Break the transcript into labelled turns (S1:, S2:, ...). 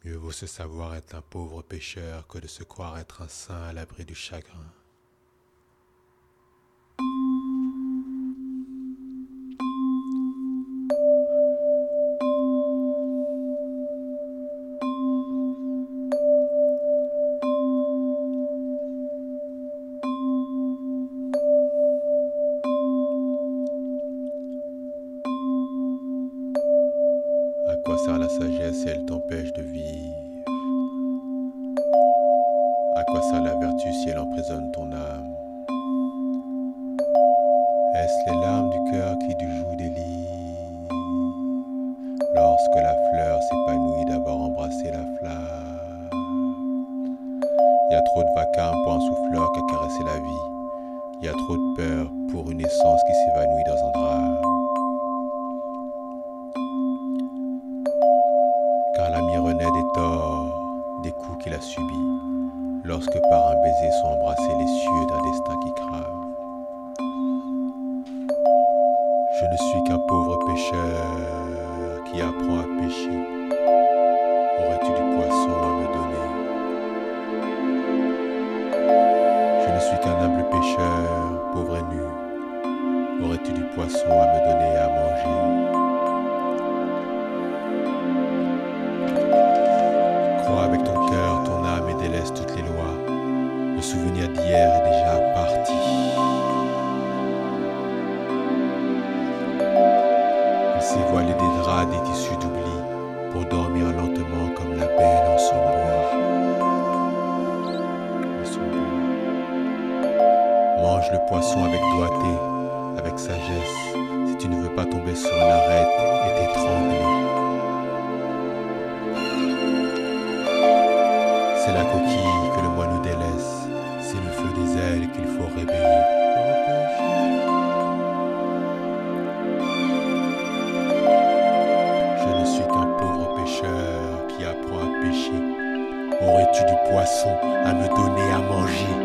S1: Mieux vaut se savoir être un pauvre pécheur que de se croire être un saint à l'abri du chagrin. À quoi sert la sagesse si elle t'empêche de vivre? À quoi sert la vertu si elle emprisonne ton âme? Est-ce les larmes du cœur qui du joug délient lorsque la fleur s'épanouit d'avoir embrassé la flamme? Il y a trop de vacarme pour un souffleur qu'à caresser la vie. Il y a trop de peur pour une essence qui s'évanouit dans un drame. Car l'ami renaît des torts, des coups qu'il a subis, lorsque par un baiser sont embrassés les cieux d'un destin qui crave. Je ne suis qu'un pauvre pécheur qui apprend à pécher. Aurais-tu du poisson à me donner? Je ne suis qu'un humble pécheur, pauvre et nu. Aurais-tu du poisson à me donner à manger? Crois avec ton cœur, ton âme et délaisse toutes les lois. Le souvenir d'hier est déjà parti. Il s'est voilé des draps, des tissus d'oubli, pour dormir lentement comme la belle en son bois. Mange le poisson avec doigté, avec sagesse, si tu ne veux pas tomber sur une arête et t'étrangler. C'est la coquille que le moineau délaisse, c'est le feu des ailes qu'il faut réveiller. Je ne suis qu'un pauvre pécheur qui apprend à pêcher. Aurais-tu du poisson à me donner à manger?